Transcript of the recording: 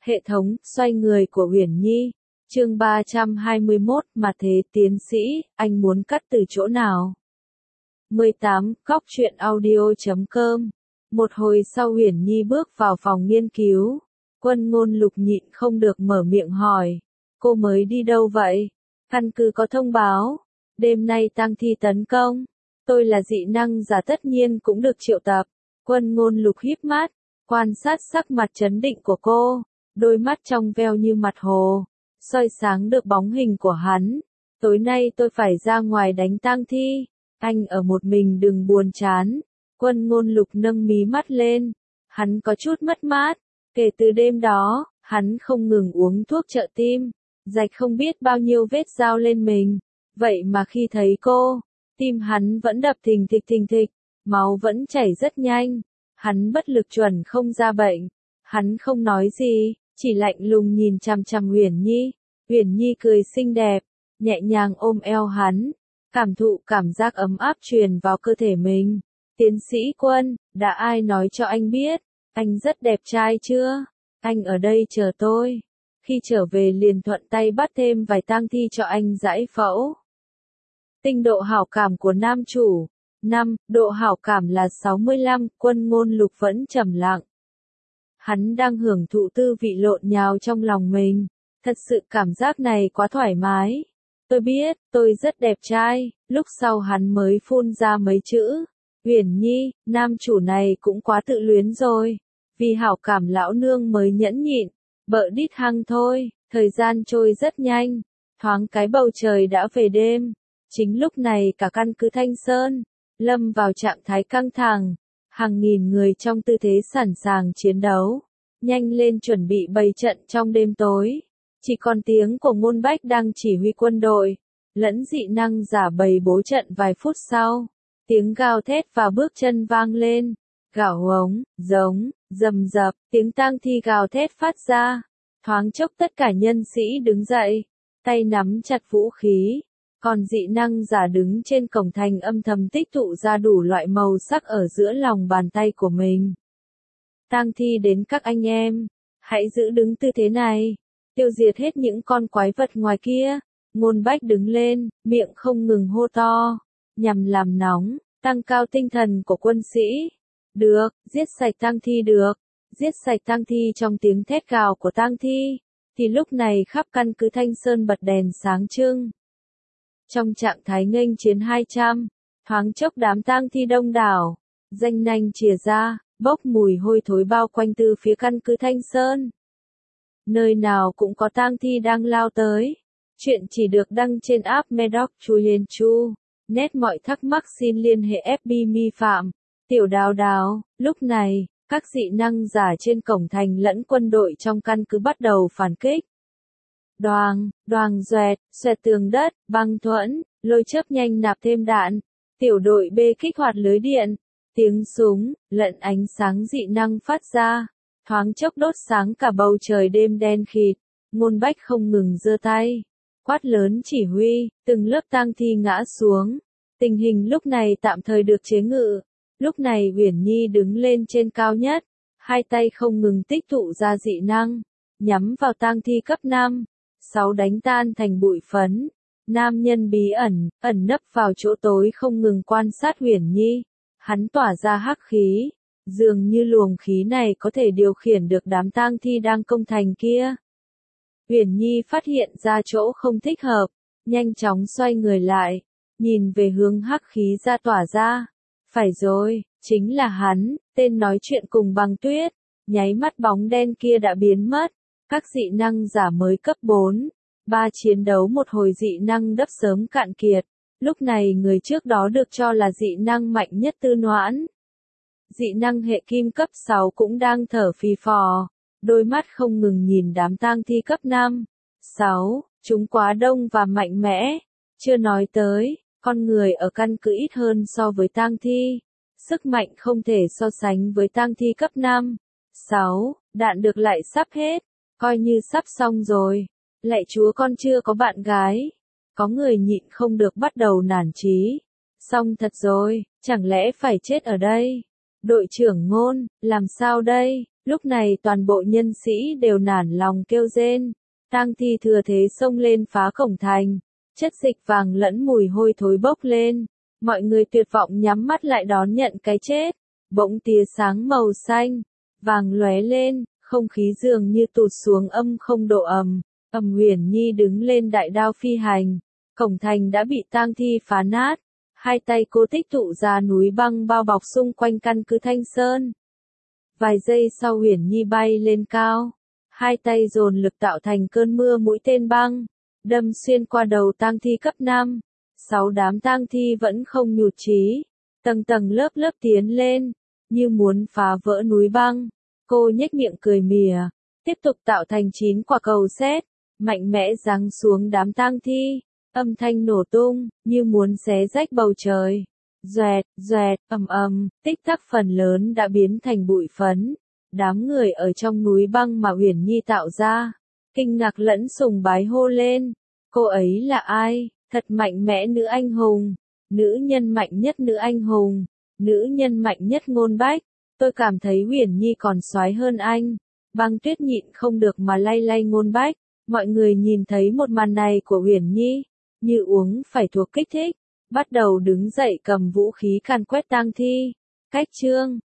Hệ thống, xoay người của Uyển Nhi. Chương 321, mà thế tiến sĩ, anh muốn cắt từ chỗ nào? 18, Góc truyện audio.com. Một hồi sau Uyển Nhi bước vào phòng nghiên cứu. Quân Ngôn Lục nhịn không được mở miệng hỏi. Cô mới đi đâu vậy? Căn cứ có thông báo. Đêm nay tang thi tấn công. Tôi là dị năng giả tất nhiên cũng được triệu tập. Quân Ngôn Lục híp mắt, quan sát sắc mặt trấn định của cô. Đôi mắt trong veo như mặt hồ, soi sáng được bóng hình của hắn. Tối nay tôi phải ra ngoài đánh tang thi. Anh ở một mình đừng buồn chán. Quân Ngôn Lục nâng mí mắt lên. Hắn có chút mất mát. Kể từ đêm đó, hắn không ngừng uống thuốc trợ tim. Rạch không biết bao nhiêu vết dao lên mình. Vậy mà khi thấy cô, tim hắn vẫn đập thình thịch, máu vẫn chảy rất nhanh. Hắn bất lực chuẩn không ra bệnh. Hắn không nói gì, chỉ lạnh lùng nhìn chằm chằm Uyển Nhi. Uyển Nhi cười xinh đẹp, nhẹ nhàng ôm eo hắn, cảm thụ cảm giác ấm áp truyền vào cơ thể mình. Tiến sĩ Quân, đã ai nói cho anh biết, anh rất đẹp trai chưa? Anh ở đây chờ tôi. Khi trở về liền thuận tay bắt thêm vài tang thi cho anh giải phẫu. Tinh độ hảo cảm của nam chủ. 5, độ hảo cảm là 65, Quân Ngôn Lục vẫn trầm lặng. Hắn đang hưởng thụ tư vị lộn nhào trong lòng mình. Thật sự cảm giác này quá thoải mái. Tôi biết, tôi rất đẹp trai. Lúc sau hắn mới phun ra mấy chữ. Uyển Nhi, nam chủ này cũng quá tự luyến rồi. Vì hảo cảm lão nương mới nhẫn nhịn. Bợ đít hăng thôi. Thời gian trôi rất nhanh. Thoáng cái bầu trời đã về đêm. Chính lúc này cả căn cứ Thanh Sơn lâm vào trạng thái căng thẳng. Hàng nghìn người trong tư thế sẵn sàng chiến đấu. Nhanh lên chuẩn bị bày trận trong đêm tối. Chỉ còn tiếng của Ngôn Bách đang chỉ huy quân đội. Lẫn dị năng giả bày bố trận vài phút sau. Tiếng gào thét và bước chân vang lên. Gào hống, giống, rầm rập, tiếng tang thi gào thét phát ra. Thoáng chốc tất cả nhân sĩ đứng dậy. Tay nắm chặt vũ khí. Còn dị năng giả đứng trên cổng thành âm thầm tích tụ ra đủ loại màu sắc ở giữa lòng bàn tay của mình. Tang thi đến các anh em, hãy giữ đứng tư thế này, tiêu diệt hết những con quái vật ngoài kia. Ngôn Bách đứng lên, miệng không ngừng hô to, nhằm làm nóng, tăng cao tinh thần của quân sĩ. Được, giết sạch tang thi được, giết sạch tang thi. Trong tiếng thét gào của tang thi, thì lúc này khắp căn cứ Thanh Sơn bật đèn sáng trưng. Trong trạng thái nghênh chiến 200, thoáng chốc đám tang thi đông đảo, ranh nanh chìa ra, bốc mùi hôi thối bao quanh từ phía căn cứ Thanh Sơn. Nơi nào cũng có tang thi đang lao tới. Chuyện chỉ được đăng trên app Medoc Chuyen Chu. Net mọi thắc mắc xin liên hệ FB Mi Phạm. Tiểu Đào Đào, lúc này, các dị năng giả trên cổng thành lẫn quân đội trong căn cứ bắt đầu phản kích. Đoàng, đoàng doẹt, xoẹt tường đất, băng thuẫn, lôi chớp nhanh nạp thêm đạn. Tiểu đội B kích hoạt lưới điện. Tiếng súng, lẫn ánh sáng dị năng phát ra. Thoáng chốc đốt sáng cả bầu trời đêm đen kịt. Ngôn Bách không ngừng giơ tay. Quát lớn chỉ huy, từng lớp tang thi ngã xuống. Tình hình lúc này tạm thời được chế ngự. Lúc này Uyển Nhi đứng lên trên cao nhất. Hai tay không ngừng tích tụ ra dị năng. Nhắm vào tang thi cấp 5. 6 đánh tan thành bụi phấn. Nam nhân bí ẩn nấp vào chỗ tối không ngừng quan sát Uyển Nhi. Hắn tỏa ra hắc khí. Dường như luồng khí này có thể điều khiển được đám tang thi đang công thành kia. Uyển Nhi phát hiện ra chỗ không thích hợp. Nhanh chóng xoay người lại. Nhìn về hướng hắc khí ra tỏa ra. Phải rồi, chính là hắn, tên nói chuyện cùng Băng Tuyết. Nháy mắt bóng đen kia đã biến mất. Các dị năng giả mới cấp 4. 3 chiến đấu một hồi dị năng đắp sớm cạn kiệt. Lúc này người trước đó được cho là dị năng mạnh nhất Tư Noãn. Dị năng hệ kim cấp 6 cũng đang thở phì phò. Đôi mắt không ngừng nhìn đám tang thi cấp 5. 6, chúng quá đông và mạnh mẽ. Chưa nói tới, con người ở căn cứ ít hơn so với tang thi. Sức mạnh không thể so sánh với tang thi cấp 5. 6, đạn được lại sắp hết. Coi như sắp xong rồi. Lạy chúa con chưa có bạn gái. Có người nhịn không được bắt đầu nản chí. Xong thật rồi, chẳng lẽ phải chết ở đây? Đội trưởng Ngôn, làm sao đây? Lúc này toàn bộ nhân sĩ đều nản lòng kêu rên, tang thi thừa thế xông lên phá cổng thành, chất dịch vàng lẫn mùi hôi thối bốc lên, mọi người tuyệt vọng nhắm mắt lại đón nhận cái chết, bỗng tia sáng màu xanh, vàng lóe lên, không khí dường như tụt xuống âm không độ ầm, Huyền Nhi đứng lên đại đao phi hành, cổng thành đã bị tang thi phá nát, hai tay cô tích tụ ra núi băng bao bọc xung quanh căn cứ Thanh Sơn. Vài giây sau Huyền Nhi bay lên cao, hai tay dồn lực tạo thành cơn mưa mũi tên băng, đâm xuyên qua đầu tang thi cấp 5. 6 đám tang thi vẫn không nhụt chí, tầng tầng lớp lớp tiến lên, như muốn phá vỡ núi băng. Cô nhếch miệng cười mỉa, tiếp tục tạo thành 9 quả cầu sét, mạnh mẽ giáng xuống đám tang thi, âm thanh nổ tung, như muốn xé rách bầu trời. Doẹt, doẹt, tích tắc phần lớn đã biến thành bụi phấn. Đám người ở trong núi băng mà Huyền Nhi tạo ra, kinh ngạc lẫn sùng bái hô lên. Cô ấy là ai? Thật mạnh mẽ nữ anh hùng, nữ nhân mạnh nhất nữ anh hùng, nữ nhân mạnh nhất Ngôn Bách. Tôi cảm thấy Huyền Nhi còn soái hơn anh. Băng Tuyết nhịn không được mà lay lay Ngôn Bách. Mọi người nhìn thấy một màn này của Huyền Nhi, như uống phải thuốc kích thích, bắt đầu đứng dậy cầm vũ khí càn quét tang thi. Cách chương